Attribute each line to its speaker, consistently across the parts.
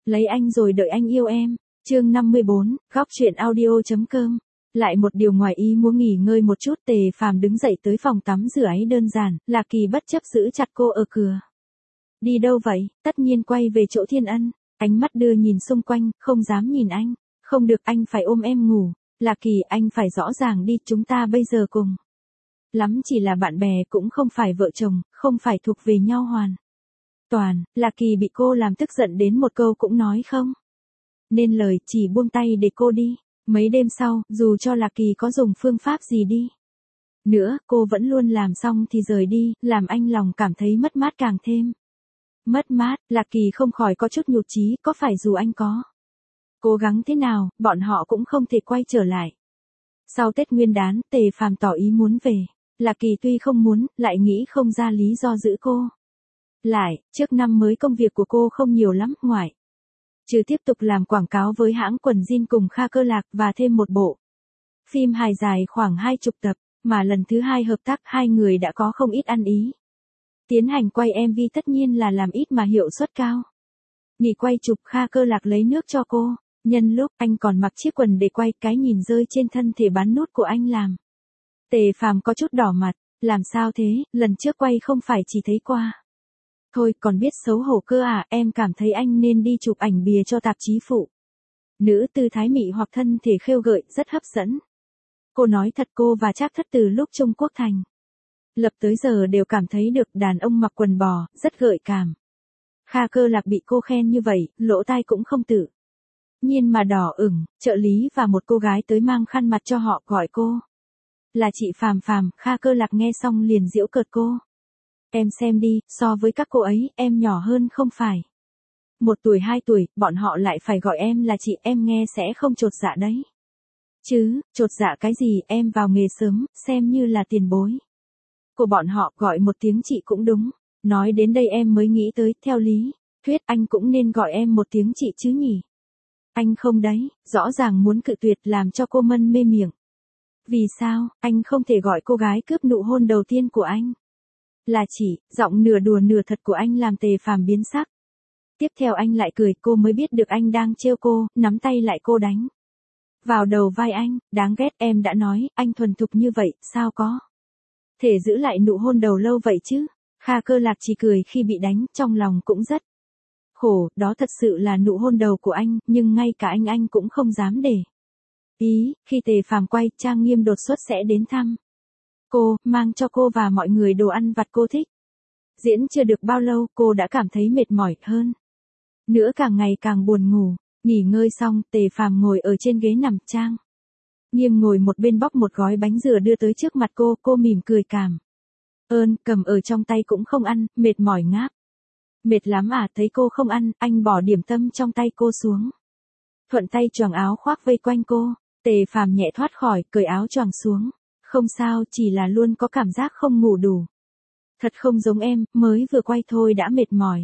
Speaker 1: Lấy anh rồi đợi anh yêu em. Chương 54, góc truyện audio.com. Lại một điều ngoài ý muốn nghỉ ngơi một chút, Tề Phàm đứng dậy tới phòng tắm rửa ấy đơn giản, Lạc Kỳ bất chấp giữ chặt cô ở cửa. Đi đâu vậy? Tất nhiên quay về chỗ Thiên Ân. Ánh mắt đưa nhìn xung quanh, không dám nhìn anh. Không được, anh phải ôm em ngủ. Lạc Kỳ, anh phải rõ ràng đi, chúng ta bây giờ cùng lắm chỉ là bạn bè, cũng không phải vợ chồng, không phải thuộc về nhau hoàn toàn. Lạc Kỳ bị cô làm tức giận đến một câu cũng nói không nên lời, chỉ buông tay để cô đi. Mấy đêm sau, dù cho Lạc Kỳ có dùng phương pháp gì đi nữa, cô vẫn luôn làm xong thì rời đi, làm anh lòng cảm thấy mất mát càng thêm mất mát. Lạc Kỳ không khỏi có chút nhụt chí, có phải dù anh có cố gắng thế nào, bọn họ cũng không thể quay trở lại. Sau Tết Nguyên đán, Tề Phàm tỏ ý muốn về. Lạc Kỳ tuy không muốn, lại nghĩ không ra lý do giữ cô lại. Trước năm mới công việc của cô không nhiều lắm, ngoại trừ tiếp tục làm quảng cáo với hãng quần jean cùng Kha Cơ Lạc và thêm một bộ phim hài dài khoảng 20 tập, mà lần thứ hai hợp tác hai người đã có không ít ăn ý. Tiến hành quay MV tất nhiên là làm ít mà hiệu suất cao. Nghỉ quay chụp, Kha Cơ Lạc lấy nước cho cô. Nhân lúc anh còn mặc chiếc quần để quay, cái nhìn rơi trên thân thể bán nút của anh làm Tề Phàm có chút đỏ mặt. Làm sao thế, lần trước quay không phải chỉ thấy qua thôi, còn biết xấu hổ cơ à? Em cảm thấy anh nên đi chụp ảnh bìa cho tạp chí phụ nữ, tư thái mị hoặc thân thể khêu gợi, rất hấp dẫn. Cô nói thật, cô và Trác Thất từ lúc Trung Quốc thành lập tới giờ đều cảm thấy được đàn ông mặc quần bò, rất gợi cảm. Kha Cơ Lạc bị cô khen như vậy, lỗ tai cũng không tự nhiên mà đỏ ửng. Trợ lý và một cô gái tới mang khăn mặt cho họ, gọi cô là chị Phàm Phàm. Kha Cơ Lạc nghe xong liền giễu cợt cô. Em xem đi, so với các cô ấy, em nhỏ hơn không phải 1 tuổi 2 tuổi, bọn họ lại phải gọi em là chị, em nghe sẽ không chột dạ đấy chứ? Chột dạ cái gì, em vào nghề sớm, xem như là tiền bối của bọn họ, gọi một tiếng chị cũng đúng. Nói đến đây em mới nghĩ tới, theo lý thuyết anh cũng nên gọi em một tiếng chị chứ nhỉ? Anh không đấy, rõ ràng muốn cự tuyệt, làm cho cô mân mê miệng. Vì sao, anh không thể gọi cô gái cướp nụ hôn đầu tiên của anh là chị? Giọng nửa đùa nửa thật của anh làm Tề Phàm biến sắc. Tiếp theo anh lại cười, cô mới biết được anh đang trêu cô, nắm tay lại cô đánh vào đầu vai anh. Đáng ghét, em đã nói, anh thuần thục như vậy, sao có thể giữ lại nụ hôn đầu lâu vậy chứ? Kha Cơ Lạc chỉ cười khi bị đánh, trong lòng cũng rất khổ. Đó thật sự là nụ hôn đầu của anh, nhưng ngay cả anh cũng không dám để ý. Khi Tề Phàm quay, Trang Nghiêm đột xuất sẽ đến thăm cô, mang cho cô và mọi người đồ ăn vặt cô thích. Diễn chưa được bao lâu, cô đã cảm thấy mệt mỏi hơn nữa, càng ngày càng buồn ngủ. Nghỉ ngơi xong, Tề Phàm ngồi ở trên ghế nằm, Trang Nghiêm ngồi một bên bóc một gói bánh dừa đưa tới trước mặt cô mỉm cười cảm ơn, cầm ở trong tay cũng không ăn, mệt mỏi ngáp. Mệt lắm à? Thấy cô không ăn, anh bỏ điểm tâm trong tay cô xuống, thuận tay choàng áo khoác vây quanh cô. Tề Phàm nhẹ thoát khỏi, cởi áo choàng xuống. Không sao, chỉ là luôn có cảm giác không ngủ đủ. Thật không giống em, mới vừa quay thôi đã mệt mỏi.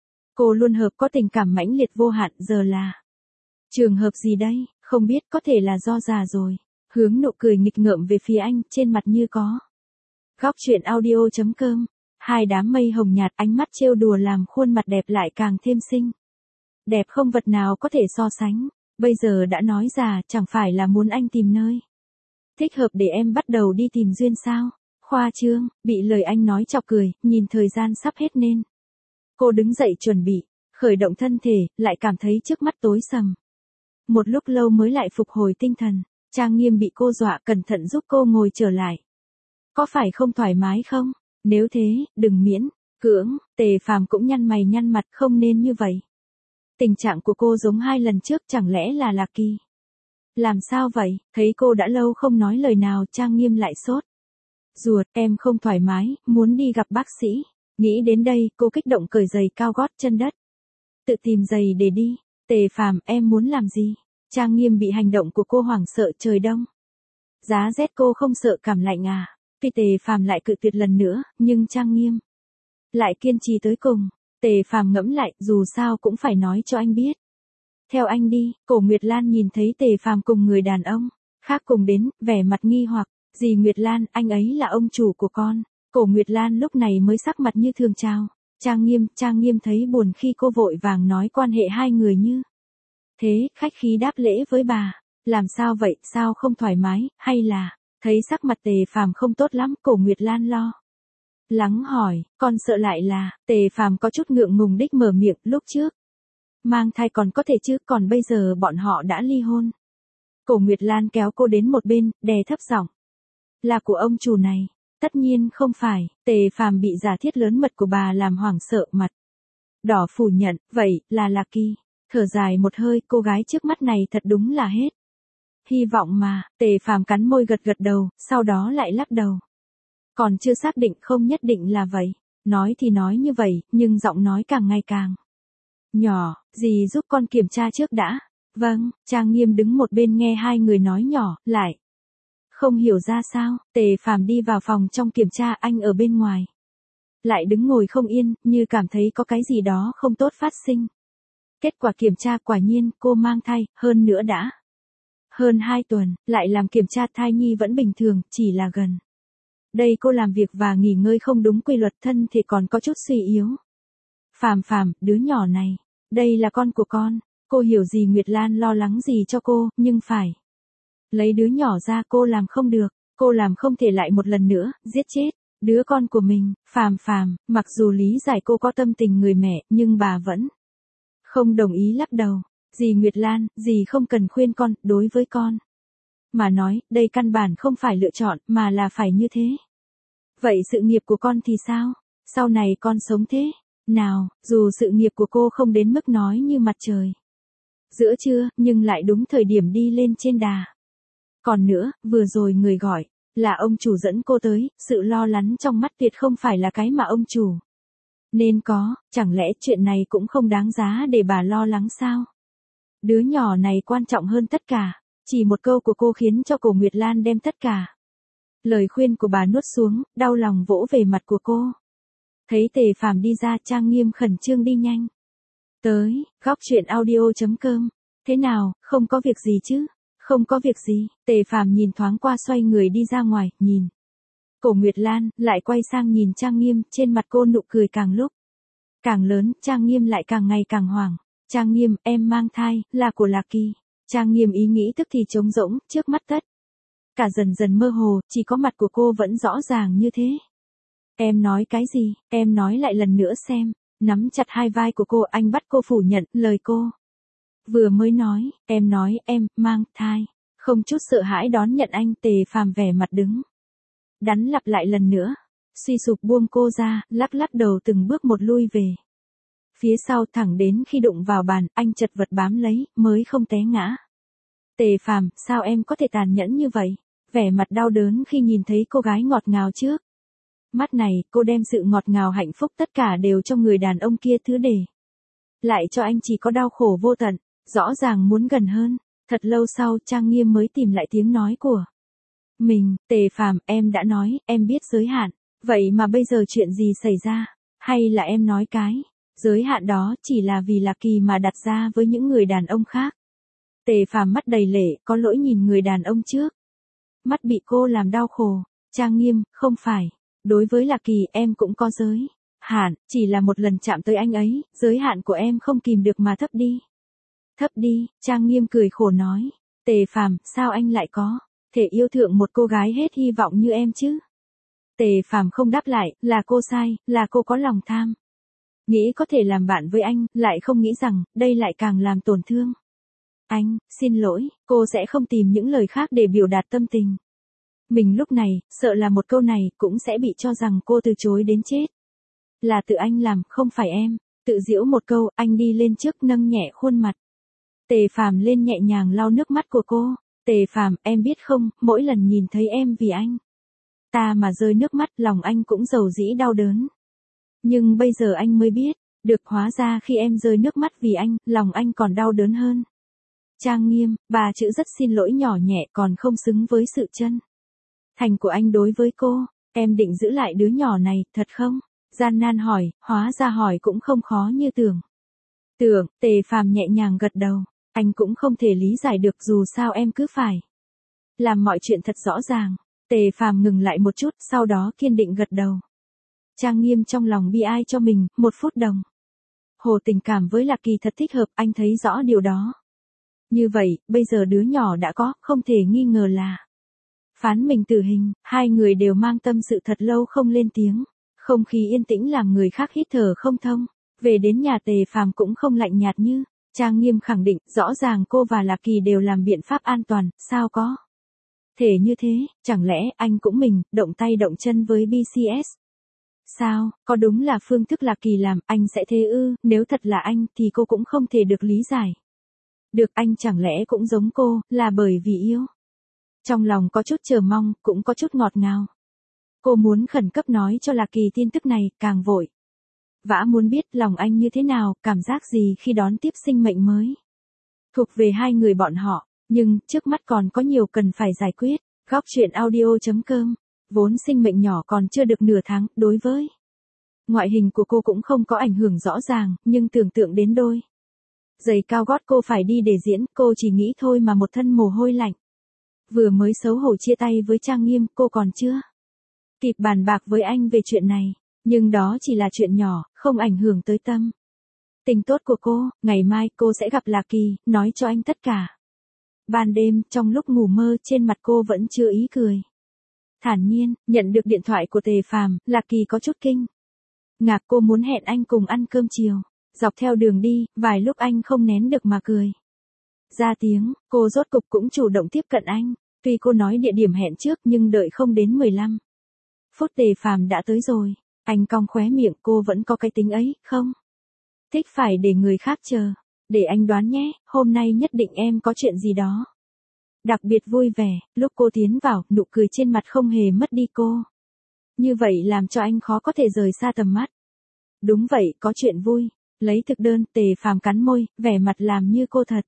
Speaker 1: Cô luôn hợp có tình cảm mãnh liệt vô hạn, giờ là trường hợp gì đây? Không biết, có thể là do già rồi. Hướng nụ cười nghịch ngợm về phía anh, trên mặt như có góc truyện audio.com. Hai đám mây hồng nhạt, ánh mắt trêu đùa làm khuôn mặt đẹp lại càng thêm xinh đẹp, không vật nào có thể so sánh. Bây giờ đã nói già, chẳng phải là muốn anh tìm nơi thích hợp để em bắt đầu đi tìm duyên sao? Khoa trương. Bị lời anh nói chọc cười, nhìn thời gian sắp hết nên cô đứng dậy chuẩn bị khởi động thân thể, lại cảm thấy trước mắt tối sầm. Một lúc lâu mới lại phục hồi tinh thần. Trang Nghiêm bị cô dọa, cẩn thận giúp cô ngồi trở lại. Có phải không thoải mái không? Nếu thế, đừng miễn cưỡng. Tề Phàm cũng nhăn mày nhăn mặt, không nên như vậy. Tình trạng của cô giống 2 lần trước, chẳng lẽ là Lạc Kỳ? Làm sao vậy? Thấy cô đã lâu không nói lời nào, Trang Nghiêm lại sốt ruột. Em không thoải mái, muốn đi gặp bác sĩ. Nghĩ đến đây, cô kích động cởi giày cao gót chân đất, tự tìm giày để đi. Tề Phàm, em muốn làm gì? Trang Nghiêm bị hành động của cô hoảng sợ. Trời đông giá rét, cô không sợ cảm lạnh à? Tuy Tề Phàm lại cự tuyệt lần nữa, nhưng Trang Nghiêm lại kiên trì tới cùng. Tề Phàm ngẫm lại, dù sao cũng phải nói cho anh biết. Theo anh đi. Cổ Nguyệt Lan nhìn thấy Tề Phàm cùng người đàn ông khác cùng đến, vẻ mặt nghi hoặc. Dì Nguyệt Lan, anh ấy là ông chủ của con. Cổ Nguyệt Lan lúc này mới sắc mặt như thường chào Trang Nghiêm thấy buồn khi cô vội vàng nói quan hệ hai người như thế, khách khí đáp lễ với bà. Làm sao vậy, sao không thoải mái, hay là, thấy sắc mặt Tề Phàm không tốt lắm, Cổ Nguyệt Lan lo lắng hỏi, con sợ lại là, Tề Phàm có chút ngượng ngùng đích mở miệng, lúc trước mang thai còn có thể chứ, còn bây giờ bọn họ đã ly hôn. Cổ Nguyệt Lan kéo cô đến một bên, đè thấp giọng. Là của ông chủ này. Tất nhiên không phải, Tề Phàm bị giả thiết lớn mật của bà làm hoảng sợ, mặt đỏ phủ nhận, vậy, là Lucky. Thở dài một hơi, cô gái trước mắt này thật đúng là hết hy vọng mà. Tề Phàm cắn môi gật gật đầu, sau đó lại lắc đầu. Còn chưa xác định, không nhất định là vậy. Nói thì nói như vậy, nhưng giọng nói càng ngày càng nhỏ. Dì giúp con kiểm tra trước đã. Vâng. Trang Nghiêm đứng một bên nghe hai người nói nhỏ, lại không hiểu ra sao. Tề Phàm đi vào phòng trong kiểm tra, anh ở bên ngoài lại đứng ngồi không yên, như cảm thấy có cái gì đó không tốt phát sinh. Kết quả kiểm tra, quả nhiên cô mang thai, hơn nữa đã hơn 2 tuần, lại làm kiểm tra thai nhi vẫn bình thường, chỉ là gần đây cô làm việc và nghỉ ngơi không đúng quy luật, thân thể còn có chút suy yếu. Phàm, đứa nhỏ này, đây là con của con. Cô hiểu gì Nguyệt Lan lo lắng gì cho cô, nhưng phải lấy đứa nhỏ ra cô làm không được, cô làm không thể lại một lần nữa, giết chết đứa con của mình. Phàm, mặc dù lý giải cô có tâm tình người mẹ, nhưng bà vẫn không đồng ý, lắc đầu. Dì Nguyệt Lan, dì không cần khuyên con, đối với con mà nói, đây căn bản không phải lựa chọn, mà là phải như thế. Vậy sự nghiệp của con thì sao? Sau này con sống thế nào? Dù sự nghiệp của cô không đến mức nói như mặt trời giữa trưa, nhưng lại đúng thời điểm đi lên trên đà. Còn nữa, vừa rồi người gọi là ông chủ dẫn cô tới, sự lo lắng trong mắt tuyệt không phải là cái mà ông chủ nên có. Chẳng lẽ chuyện này cũng không đáng giá để bà lo lắng sao? Đứa nhỏ này quan trọng hơn tất cả. Chỉ một câu của cô khiến cho Cổ Nguyệt Lan đem tất cả lời khuyên của bà nuốt xuống, đau lòng vỗ về mặt của cô. Thấy Tề Phàm đi ra, Trang Nghiêm khẩn trương đi nhanh tới. Góc truyện audio.com. Thế nào, không có việc gì chứ? Không có việc gì. Tề Phàm nhìn thoáng qua, xoay người đi ra ngoài, nhìn Cổ Nguyệt Lan, lại quay sang nhìn Trang Nghiêm, trên mặt cô nụ cười càng lúc càng lớn. Trang Nghiêm lại càng ngày càng hoảng. Trang Nghiêm, em mang thai, là của Lucky. Trang Nghiêm ý nghĩ tức thì trống rỗng, trước mắt tất cả dần dần mơ hồ, chỉ có mặt của cô vẫn rõ ràng như thế. Em nói cái gì? Em nói lại lần nữa xem. Nắm chặt hai vai của cô, anh bắt cô phủ nhận lời cô vừa mới nói. Em nói em mang thai. Không chút sợ hãi đón nhận anh. Tề Phàm vẻ mặt đứng đắn lặp lại lần nữa. Suy sụp buông cô ra, lắc đầu từng bước một lui về phía sau, thẳng đến khi đụng vào bàn, anh chật vật bám lấy, mới không té ngã. Tề Phàm, sao em có thể tàn nhẫn như vậy? Vẻ mặt đau đớn khi nhìn thấy cô gái ngọt ngào trước mắt này, cô đem sự ngọt ngào hạnh phúc tất cả đều cho người đàn ông kia, thứ để lại cho anh chỉ có đau khổ vô tận. Rõ ràng muốn gần hơn. Thật lâu sau, Trang Nghiêm mới tìm lại tiếng nói của mình. Tề Phàm, em đã nói, em biết giới hạn. Vậy mà bây giờ chuyện gì xảy ra? Hay là em nói cái giới hạn đó chỉ là vì Lucky mà đặt ra với những người đàn ông khác? Tề Phàm mắt đầy lệ, có lỗi nhìn người đàn ông trước mắt bị cô làm đau khổ. Trang Nghiêm, không phải. Đối với Lucky em cũng có giới hạn, chỉ là một lần chạm tới anh ấy, giới hạn của em không kìm được mà thấp đi. Thấp đi. Trang Nghiêm cười khổ nói. Tề Phàm, sao anh lại có thể yêu thương một cô gái hết hy vọng như em chứ? Tề Phàm không đáp lại, là cô sai, là cô có lòng tham. Nghĩ có thể làm bạn với anh, lại không nghĩ rằng, đây lại càng làm tổn thương anh. Xin lỗi, cô sẽ không tìm những lời khác để biểu đạt tâm tình mình lúc này, sợ là một câu này cũng sẽ bị cho rằng cô từ chối đến chết. Là tự anh làm, không phải em. Tự giễu một câu, anh đi lên trước nâng nhẹ khuôn mặt Tề Phàm lên, nhẹ nhàng lau nước mắt của cô. Tề Phàm, em biết không, mỗi lần nhìn thấy em vì anh ta mà rơi nước mắt, lòng anh cũng dầu dĩ đau đớn. Nhưng bây giờ anh mới biết, được hóa ra khi em rơi nước mắt vì anh, lòng anh còn đau đớn hơn. Trang Nghiêm, bà chữ rất xin lỗi nhỏ nhẹ còn không xứng với sự chân thành của anh đối với cô. Em định giữ lại đứa nhỏ này, thật không? Gian nan hỏi, hóa ra hỏi cũng không khó như tưởng. Tề Phàm nhẹ nhàng gật đầu. Anh cũng không thể lý giải được, dù sao em cứ phải làm mọi chuyện thật rõ ràng. Tề Phàm ngừng lại một chút, sau đó kiên định gật đầu. Trang Nghiêm trong lòng bi ai cho mình, 1 phút đồng. Hồ tình cảm với Lạc Kỳ thật thích hợp, anh thấy rõ điều đó. Như vậy, bây giờ đứa nhỏ đã có, không thể nghi ngờ là phán mình tử hình, hai người đều mang tâm sự thật lâu không lên tiếng. Không khí yên tĩnh làm người khác hít thở không thông. Về đến nhà Tề Phàm cũng không lạnh nhạt như. Trang Nghiêm khẳng định, rõ ràng cô và Lạc Kỳ đều làm biện pháp an toàn, sao có thể như thế, chẳng lẽ anh cũng mình, động tay động chân với BCS? Sao, có đúng là phương thức Lạc Kỳ làm, anh sẽ thế ư, nếu thật là anh thì cô cũng không thể được lý giải. Được, anh chẳng lẽ cũng giống cô, là bởi vì yêu. Trong lòng có chút chờ mong, cũng có chút ngọt ngào. Cô muốn khẩn cấp nói cho Lạc Kỳ tin tức này, càng vội vã muốn biết lòng anh như thế nào, cảm giác gì khi đón tiếp sinh mệnh mới. Thuộc về hai người bọn họ, nhưng trước mắt còn có nhiều cần phải giải quyết. Góc truyện audio.com. Vốn sinh mệnh nhỏ còn chưa được nửa tháng, đối với ngoại hình của cô cũng không có ảnh hưởng rõ ràng, nhưng tưởng tượng đến đôi giày cao gót cô phải đi để diễn, cô chỉ nghĩ thôi mà một thân mồ hôi lạnh. Vừa mới xấu hổ chia tay với Trang Nghiêm, cô còn chưa kịp bàn bạc với anh về chuyện này, nhưng đó chỉ là chuyện nhỏ, không ảnh hưởng tới tâm tình tốt của cô. Ngày mai cô sẽ gặp Lạc Kỳ, nói cho anh tất cả. Ban đêm, trong lúc ngủ mơ, trên mặt cô vẫn chưa ý cười. Thản nhiên, nhận được điện thoại của Tề Phàm, Lạc Kỳ có chút kinh ngạc, cô muốn hẹn anh cùng ăn cơm chiều. Dọc theo đường đi, vài lúc anh không nén được mà cười ra tiếng, cô rốt cục cũng chủ động tiếp cận anh. Tuy cô nói địa điểm hẹn trước nhưng đợi không đến 15 phút Tề Phàm đã tới rồi. Anh cong khóe miệng, cô vẫn có cái tính ấy, không thích phải để người khác chờ. Để anh đoán nhé, hôm nay nhất định em có chuyện gì đó đặc biệt vui vẻ. Lúc cô tiến vào, nụ cười trên mặt không hề mất đi cô. Như vậy làm cho anh khó có thể rời xa tầm mắt. Đúng vậy, có chuyện vui. Lấy thực đơn, Tề Phàm cắn môi, vẻ mặt làm như cô thật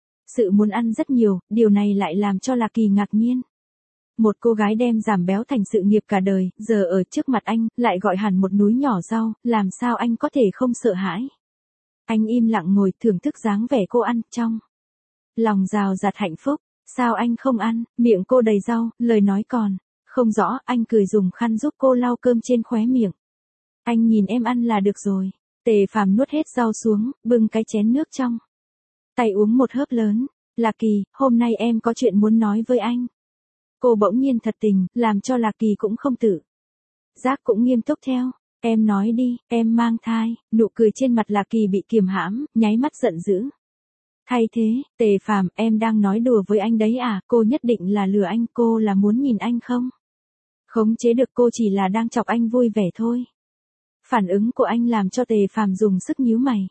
Speaker 1: sự muốn ăn rất nhiều, điều này lại làm cho Lạc Kỳ ngạc nhiên. Một cô gái đem giảm béo thành sự nghiệp cả đời, giờ ở trước mặt anh, lại gọi hẳn một núi nhỏ rau, làm sao anh có thể không sợ hãi. Anh im lặng ngồi thưởng thức dáng vẻ cô ăn, trong lòng rào rạt hạnh phúc. Sao anh không ăn, miệng cô đầy rau, lời nói còn không rõ, anh cười dùng khăn giúp cô lau cơm trên khóe miệng. Anh nhìn em ăn là được rồi. Tề Phàm nuốt hết rau xuống, bưng cái chén nước trong tay uống một hớp lớn. Lạc Kỳ, hôm nay em có chuyện muốn nói với anh. Cô bỗng nhiên thật tình, làm cho Lạc Kỳ cũng không tự giác cũng nghiêm túc theo. Em nói đi, em mang thai. Nụ cười trên mặt Lạc Kỳ bị kiềm hãm, nháy mắt giận dữ. Thay thế, Tề Phàm, em đang nói đùa với anh đấy à, cô nhất định là lừa anh, cô là muốn nhìn anh không khống chế được, cô chỉ là đang chọc anh vui vẻ thôi. Phản ứng của anh làm cho Tề Phàm dùng sức nhíu mày.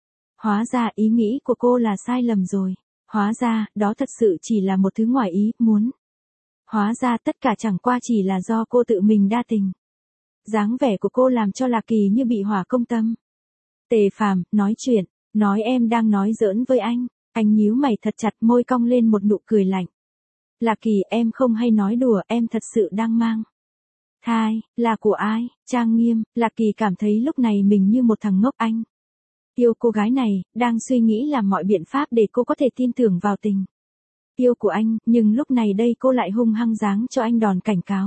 Speaker 1: Hóa ra ý nghĩ của cô là sai lầm rồi. Hóa ra, đó thật sự chỉ là một thứ ngoài ý muốn. Hóa ra tất cả chẳng qua chỉ là do cô tự mình đa tình. Dáng vẻ của cô làm cho Lạc Kỳ như bị hỏa công tâm. Tề Phàm, nói chuyện, nói em đang nói giỡn với anh. Anh nhíu mày thật chặt, môi cong lên một nụ cười lạnh. Lạc Kỳ, em không hay nói đùa, em thật sự đang mang thai. Là của ai? Trang Nghiêm. Lạc Kỳ cảm thấy lúc này mình như một thằng ngốc. Anh yêu cô gái này, đang suy nghĩ làm mọi biện pháp để cô có thể tin tưởng vào tình yêu của anh, nhưng lúc này đây cô lại hung hăng giáng cho anh đòn cảnh cáo.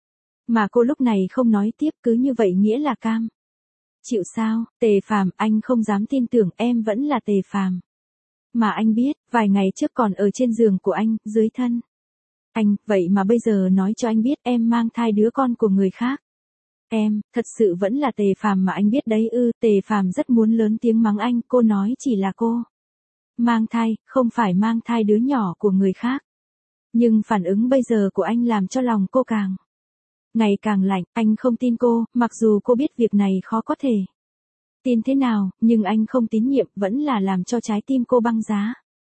Speaker 1: Mà cô lúc này không nói tiếp, cứ như vậy nghĩa là cam chịu sao? Tề Phàm, anh không dám tin tưởng em vẫn là Tề Phàm mà anh biết, vài ngày trước còn ở trên giường của anh, dưới thân anh, vậy mà bây giờ nói cho anh biết em mang thai đứa con của người khác. Em, thật sự vẫn là Tề Phàm mà anh biết đấy ư? Tề Phàm rất muốn lớn tiếng mắng anh, cô nói chỉ là cô mang thai, không phải mang thai đứa nhỏ của người khác. Nhưng phản ứng bây giờ của anh làm cho lòng cô càng ngày càng lạnh. Anh không tin cô, mặc dù cô biết việc này khó có thể tin thế nào, nhưng anh không tín nhiệm, vẫn là làm cho trái tim cô băng giá.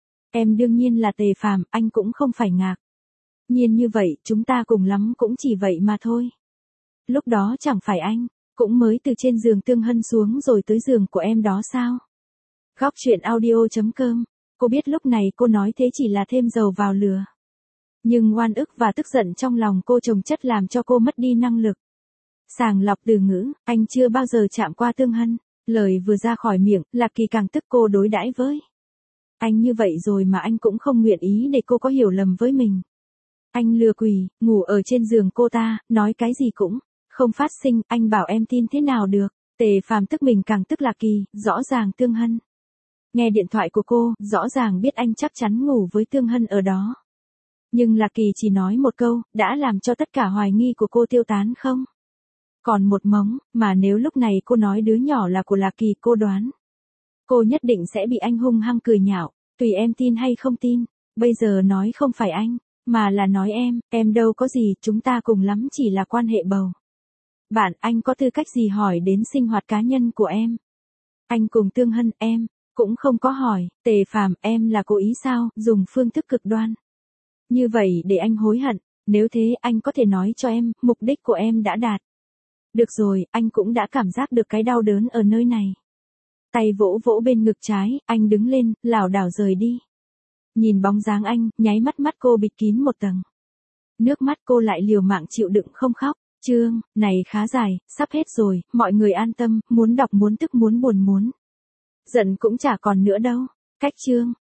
Speaker 1: Em đương nhiên là Tề Phàm, anh cũng không phải ngạc nhiên như vậy, chúng ta cùng lắm cũng chỉ vậy mà thôi. Lúc đó chẳng phải anh cũng mới từ trên giường Tương Hân xuống rồi tới giường của em đó sao? Góc truyện audio.com. Cô biết lúc này cô nói thế chỉ là thêm dầu vào lửa. Nhưng oan ức và tức giận trong lòng cô chồng chất làm cho cô mất đi năng lực sàng lọc từ ngữ. Anh chưa bao giờ chạm qua Tương Hân. Lời vừa ra khỏi miệng, Lạc Kỳ càng tức cô đối đãi với anh như vậy rồi mà anh cũng không nguyện ý để cô có hiểu lầm với mình. Anh lừa quỷ, ngủ ở trên giường cô ta, nói cái gì cũng không phát sinh, anh bảo em tin thế nào được. Tề Phàm tức mình càng tức là Kỳ, rõ ràng Tương Hân. Nghe điện thoại của cô, rõ ràng biết anh chắc chắn ngủ với Tương Hân ở đó. Nhưng là Kỳ chỉ nói một câu, đã làm cho tất cả hoài nghi của cô tiêu tán không? Còn một mống, mà nếu lúc này cô nói đứa nhỏ là của Lạc Kỳ, cô đoán. Cô nhất định sẽ bị anh hung hăng cười nhạo, tùy em tin hay không tin. Bây giờ nói không phải anh, mà là nói em đâu có gì, chúng ta cùng lắm chỉ là quan hệ bầu bạn, anh có tư cách gì hỏi đến sinh hoạt cá nhân của em. Anh cùng Tương Hân, em cũng không có hỏi. Tề Phàm, em là cố ý sao, dùng phương thức cực đoan như vậy để anh hối hận. Nếu thế anh có thể nói cho em, mục đích của em đã đạt. Được rồi, anh cũng đã cảm giác được cái đau đớn ở nơi này. Tay vỗ vỗ bên ngực trái, anh đứng lên, lảo đảo rời đi. Nhìn bóng dáng anh, nháy mắt mắt cô bịt kín một tầng. Nước mắt cô lại liều mạng chịu đựng không khóc. Chương này khá dài, sắp hết rồi, mọi người an tâm, muốn đọc muốn tức muốn buồn muốn giận cũng chả còn nữa đâu. Cách chương.